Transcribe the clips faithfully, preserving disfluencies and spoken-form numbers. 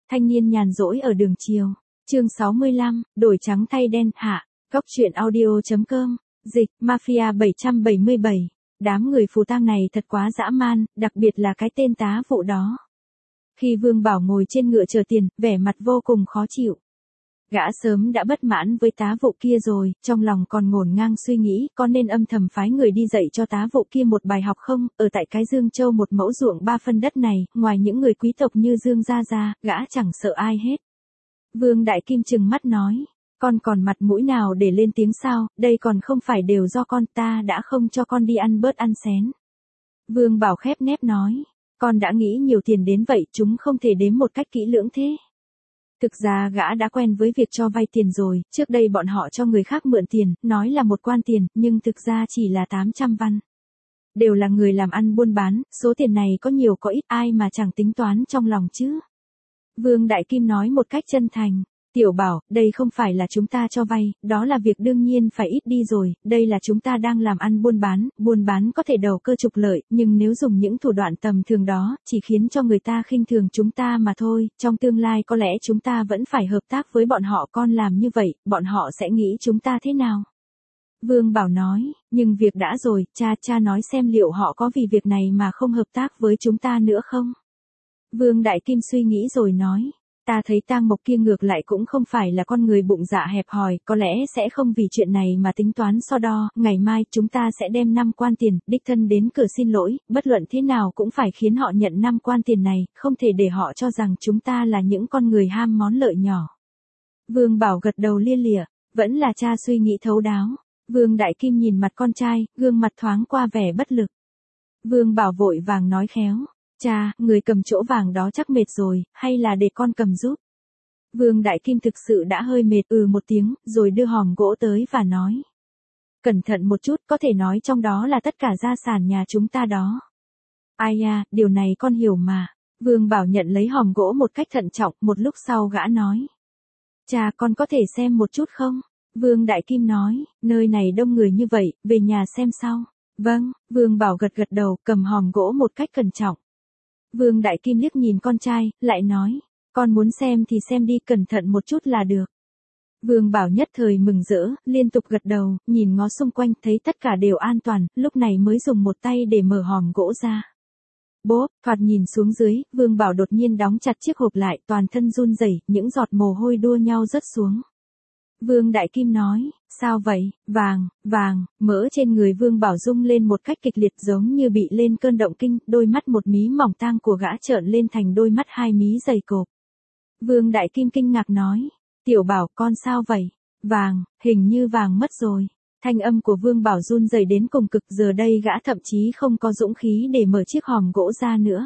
Thanh niên nhàn rỗi ở đường chiều. Chương sáu mươi lăm, đổi trắng thay đen, hạ. Góc truyện audio chấm com. Dịch, Mafia bảy trăm bảy mươi bảy. Đám người phù tang này thật quá dã man, đặc biệt là cái tên tá vụ đó. Khi Vương Bảo ngồi trên ngựa chờ tiền, vẻ mặt vô cùng khó chịu. Gã sớm đã bất mãn với tá vụ kia rồi, trong lòng còn ngổn ngang suy nghĩ có nên âm thầm phái người đi dạy cho tá vụ kia một bài học không. Ở tại cái Dương Châu một mẫu ruộng ba phân đất này, ngoài những người quý tộc như Dương Gia Gia, gã chẳng sợ ai hết. Vương Đại Kim trừng mắt nói, con còn mặt mũi nào để lên tiếng sao, đây còn không phải đều do con, ta đã không cho con đi ăn bớt ăn xén. Vương Bảo khép nép nói, con đã nghĩ nhiều tiền đến vậy, chúng không thể đếm một cách kỹ lưỡng thế. Thực ra gã đã quen với việc cho vay tiền rồi, trước đây bọn họ cho người khác mượn tiền, nói là một quan tiền, nhưng thực ra chỉ là tám trăm văn. Đều là người làm ăn buôn bán, số tiền này có nhiều có ít, ai mà chẳng tính toán trong lòng chứ. Vương Đại Kim nói một cách chân thành, Tiểu Bảo, đây không phải là chúng ta cho vay, đó là việc đương nhiên phải ít đi rồi, đây là chúng ta đang làm ăn buôn bán, buôn bán có thể đầu cơ trục lợi, nhưng nếu dùng những thủ đoạn tầm thường đó, chỉ khiến cho người ta khinh thường chúng ta mà thôi, trong tương lai có lẽ chúng ta vẫn phải hợp tác với bọn họ, con làm như vậy, bọn họ sẽ nghĩ chúng ta thế nào? Vương Bảo nói, nhưng việc đã rồi, cha, cha nói xem liệu họ có vì việc này mà không hợp tác với chúng ta nữa không? Vương Đại Kim suy nghĩ rồi nói, ta thấy Tang Mộc kia ngược lại cũng không phải là con người bụng dạ hẹp hòi, có lẽ sẽ không vì chuyện này mà tính toán so đo, ngày mai chúng ta sẽ đem năm quan tiền, đích thân đến cửa xin lỗi, bất luận thế nào cũng phải khiến họ nhận năm quan tiền này, không thể để họ cho rằng chúng ta là những con người ham món lợi nhỏ. Vương Bảo gật đầu lia lịa, vẫn là cha suy nghĩ thấu đáo. Vương Đại Kim nhìn mặt con trai, gương mặt thoáng qua vẻ bất lực. Vương Bảo vội vàng nói khéo, cha, người cầm chỗ vàng đó chắc mệt rồi, hay là để con cầm giúp? Vương Đại Kim thực sự đã hơi mệt, ừ một tiếng, rồi đưa hòm gỗ tới và nói. Cẩn thận một chút, có thể nói trong đó là tất cả gia sản nhà chúng ta đó. Ai à, điều này con hiểu mà. Vương Bảo nhận lấy hòm gỗ một cách thận trọng, một lúc sau gã nói. Cha, con có thể xem một chút không? Vương Đại Kim nói, nơi này đông người như vậy, về nhà xem sau. Vâng, Vương Bảo gật gật đầu, cầm hòm gỗ một cách cẩn trọng. Vương Đại Kim liếc nhìn con trai, lại nói, con muốn xem thì xem đi, cẩn thận một chút là được. Vương Bảo nhất thời mừng rỡ, liên tục gật đầu, nhìn ngó xung quanh thấy tất cả đều an toàn, lúc này mới dùng một tay để mở hòm gỗ ra. Bốp, thoạt nhìn xuống dưới, Vương Bảo đột nhiên đóng chặt chiếc hộp lại, toàn thân run rẩy, những giọt mồ hôi đua nhau rớt xuống. Vương Đại Kim nói, sao vậy, vàng, vàng, mỡ trên người Vương Bảo rung lên một cách kịch liệt giống như bị lên cơn động kinh, đôi mắt một mí mỏng tang của gã trợn lên thành đôi mắt hai mí dày cộp. Vương Đại Kim kinh ngạc nói, Tiểu Bảo, con sao vậy? Vàng, hình như vàng mất rồi. Thanh âm của Vương Bảo run rẩy đến cùng cực, giờ đây gã thậm chí không có dũng khí để mở chiếc hòm gỗ ra nữa.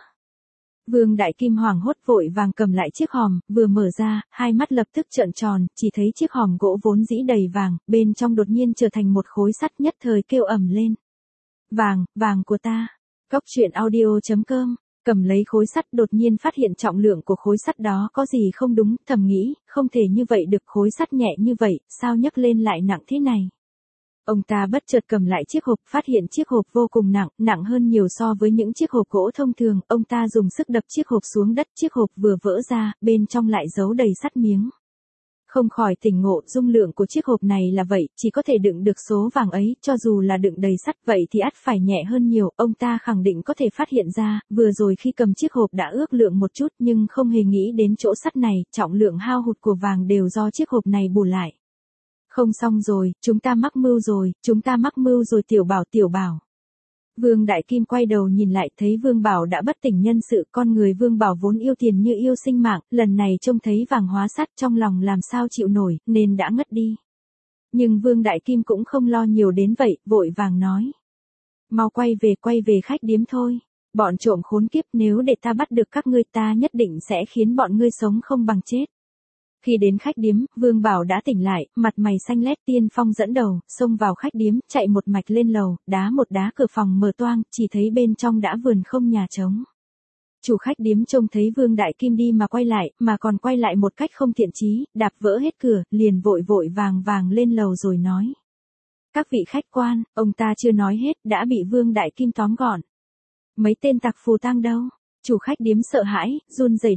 Vương Đại Kim hoảng hốt vội vàng cầm lại chiếc hòm, vừa mở ra, hai mắt lập tức trợn tròn, chỉ thấy chiếc hòm gỗ vốn dĩ đầy vàng, bên trong đột nhiên trở thành một khối sắt, nhất thời kêu ầm lên. Vàng, vàng của ta. Góc truyện audio chấm com. Cầm lấy khối sắt, đột nhiên phát hiện trọng lượng của khối sắt đó có gì không đúng, thầm nghĩ, không thể như vậy được, khối sắt nhẹ như vậy, sao nhấc lên lại nặng thế này. Ông ta bất chợt cầm lại chiếc hộp, phát hiện chiếc hộp vô cùng nặng, nặng hơn nhiều so với những chiếc hộp gỗ thông thường, ông ta dùng sức đập chiếc hộp xuống đất, chiếc hộp vừa vỡ ra, bên trong lại giấu đầy sắt miếng. Không khỏi tỉnh ngộ, dung lượng của chiếc hộp này là vậy, chỉ có thể đựng được số vàng ấy, cho dù là đựng đầy sắt vậy thì ắt phải nhẹ hơn nhiều, ông ta khẳng định có thể phát hiện ra, vừa rồi khi cầm chiếc hộp đã ước lượng một chút nhưng không hề nghĩ đến chỗ sắt này, trọng lượng hao hụt của vàng đều do chiếc hộp này bù lại. Không xong rồi, chúng ta mắc mưu rồi, chúng ta mắc mưu rồi Tiểu Bảo, Tiểu Bảo. Vương Đại Kim quay đầu nhìn lại thấy Vương Bảo đã bất tỉnh nhân sự, con người Vương Bảo vốn yêu tiền như yêu sinh mạng, lần này trông thấy vàng hóa sắt trong lòng làm sao chịu nổi, nên đã ngất đi. Nhưng Vương Đại Kim cũng không lo nhiều đến vậy, vội vàng nói. Mau quay về, quay về khách điếm thôi. Bọn trộm khốn kiếp, nếu để ta bắt được các ngươi ta nhất định sẽ khiến bọn ngươi sống không bằng chết. Khi đến khách điếm, Vương Bảo đã tỉnh lại, mặt mày xanh lét, Tiên Phong dẫn đầu, xông vào khách điếm, chạy một mạch lên lầu, đá một đá cửa phòng mở toang, chỉ thấy bên trong đã vườn không nhà trống. Chủ khách điếm trông thấy Vương Đại Kim đi mà quay lại, mà còn quay lại một cách không thiện chí, đạp vỡ hết cửa, liền vội vội vàng vàng lên lầu rồi nói. Các vị khách quan, ông ta chưa nói hết, đã bị Vương Đại Kim tóm gọn. Mấy tên tặc phù tang đâu? Chủ khách điếm sợ hãi, run rẩy đáp.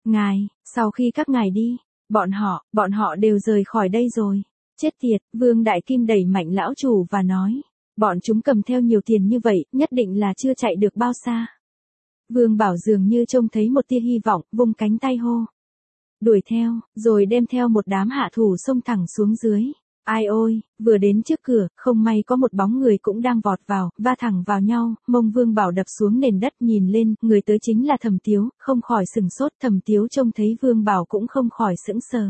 Ngài, sau khi các ngài đi, bọn họ, bọn họ đều rời khỏi đây rồi. Chết tiệt, Vương Đại Kim đẩy mạnh lão chủ và nói. Bọn chúng cầm theo nhiều tiền như vậy, nhất định là chưa chạy được bao xa. Vương Bảo dường như trông thấy một tia hy vọng, vung cánh tay hô. Đuổi theo, rồi đem theo một đám hạ thủ xông thẳng xuống dưới. Ai ôi, vừa đến trước cửa, không may có một bóng người cũng đang vọt vào, va thẳng vào nhau, mông Vương Bảo đập xuống nền đất nhìn lên, người tới chính là Thẩm Tiếu, không khỏi sừng sốt, Thẩm Tiếu trông thấy Vương Bảo cũng không khỏi sững sờ.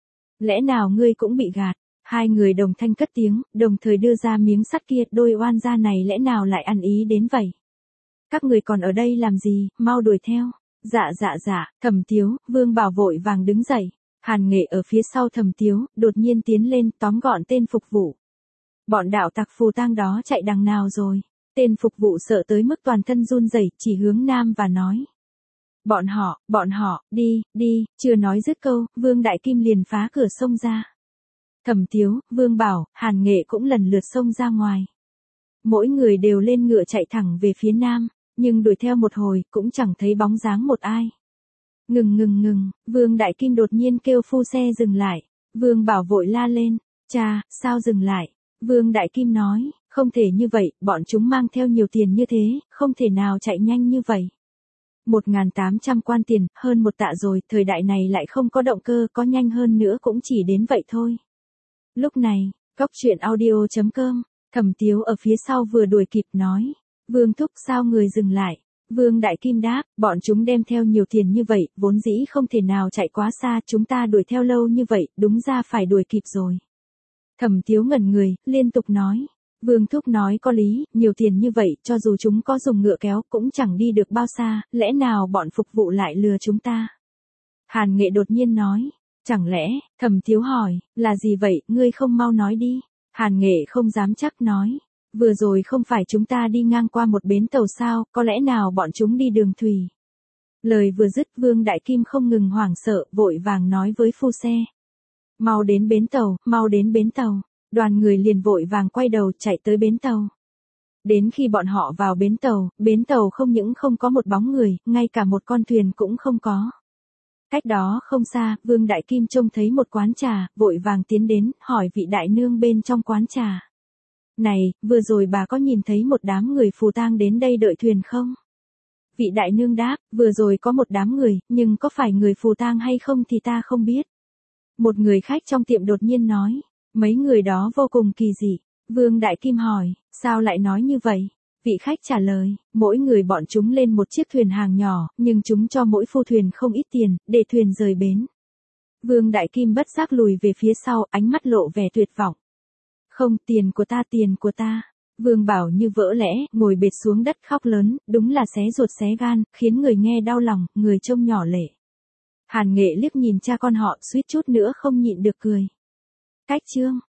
Lẽ nào ngươi cũng bị gạt? Hai người đồng thanh cất tiếng, đồng thời đưa ra miếng sắt kia, đôi oan gia này lẽ nào lại ăn ý đến vậy? Các người còn ở đây làm gì, mau đuổi theo. Dạ dạ dạ, Thẩm Tiếu, Vương Bảo vội vàng đứng dậy. Hàn Nghệ ở phía sau Thẩm Tiếu, đột nhiên tiến lên, tóm gọn tên phục vụ. Bọn đạo tặc phù tang đó chạy đằng nào rồi? Tên phục vụ sợ tới mức toàn thân run rẩy, chỉ hướng nam và nói. Bọn họ, bọn họ, đi, đi, chưa nói dứt câu, Vương Đại Kim liền phá cửa xông ra. Thẩm Tiếu, Vương Bảo, Hàn Nghệ cũng lần lượt xông ra ngoài. Mỗi người đều lên ngựa chạy thẳng về phía nam, nhưng đuổi theo một hồi, cũng chẳng thấy bóng dáng một ai. Ngừng ngừng ngừng, Vương Đại Kim đột nhiên kêu phu xe dừng lại. Vương Bảo vội la lên, cha, sao dừng lại? Vương Đại Kim nói, không thể như vậy, bọn chúng mang theo nhiều tiền như thế, không thể nào chạy nhanh như vậy. một nghìn tám trăm quan tiền, hơn một tạ rồi, thời đại này lại không có động cơ, có nhanh hơn nữa cũng chỉ đến vậy thôi. Lúc này, Cóc Truyện Audio chấm com, Thẩm Tiếu ở phía sau vừa đuổi kịp nói, Vương thúc sao người dừng lại? Vương Đại Kim đáp, bọn chúng đem theo nhiều tiền như vậy, vốn dĩ không thể nào chạy quá xa, chúng ta đuổi theo lâu như vậy, đúng ra phải đuổi kịp rồi. Thẩm Tiếu ngẩn người, liên tục nói, Vương thúc nói có lý, nhiều tiền như vậy, cho dù chúng có dùng ngựa kéo, cũng chẳng đi được bao xa, lẽ nào bọn phục vụ lại lừa chúng ta? Hàn Nghệ đột nhiên nói, chẳng lẽ, Thẩm Tiếu hỏi, là gì vậy, ngươi không mau nói đi. Hàn Nghệ không dám chắc nói. Vừa rồi không phải chúng ta đi ngang qua một bến tàu sao, có lẽ nào bọn chúng đi đường thủy. Lời vừa dứt Vương Đại Kim không ngừng hoảng sợ, vội vàng nói với phu xe. Mau đến bến tàu, mau đến bến tàu. Đoàn người liền vội vàng quay đầu chạy tới bến tàu. Đến khi bọn họ vào bến tàu, bến tàu không những không có một bóng người, ngay cả một con thuyền cũng không có. Cách đó không xa, Vương Đại Kim trông thấy một quán trà, vội vàng tiến đến, hỏi vị đại nương bên trong quán trà. Này, vừa rồi bà có nhìn thấy một đám người phù tang đến đây đợi thuyền không? Vị đại nương đáp, vừa rồi có một đám người, nhưng có phải người phù tang hay không thì ta không biết. Một người khách trong tiệm đột nhiên nói, mấy người đó vô cùng kỳ dị. Vương Đại Kim hỏi, sao lại nói như vậy? Vị khách trả lời, mỗi người bọn chúng lên một chiếc thuyền hàng nhỏ, nhưng chúng cho mỗi phu thuyền không ít tiền, để thuyền rời bến. Vương Đại Kim bất giác lùi về phía sau, ánh mắt lộ vẻ tuyệt vọng. Không, tiền của ta, tiền của ta. Vương Bảo như vỡ lẽ, ngồi bệt xuống đất khóc lớn, đúng là xé ruột xé gan, khiến người nghe đau lòng, người trông nhỏ lệ. Hàn Nghệ liếc nhìn cha con họ, suýt chút nữa không nhịn được cười. Cách chương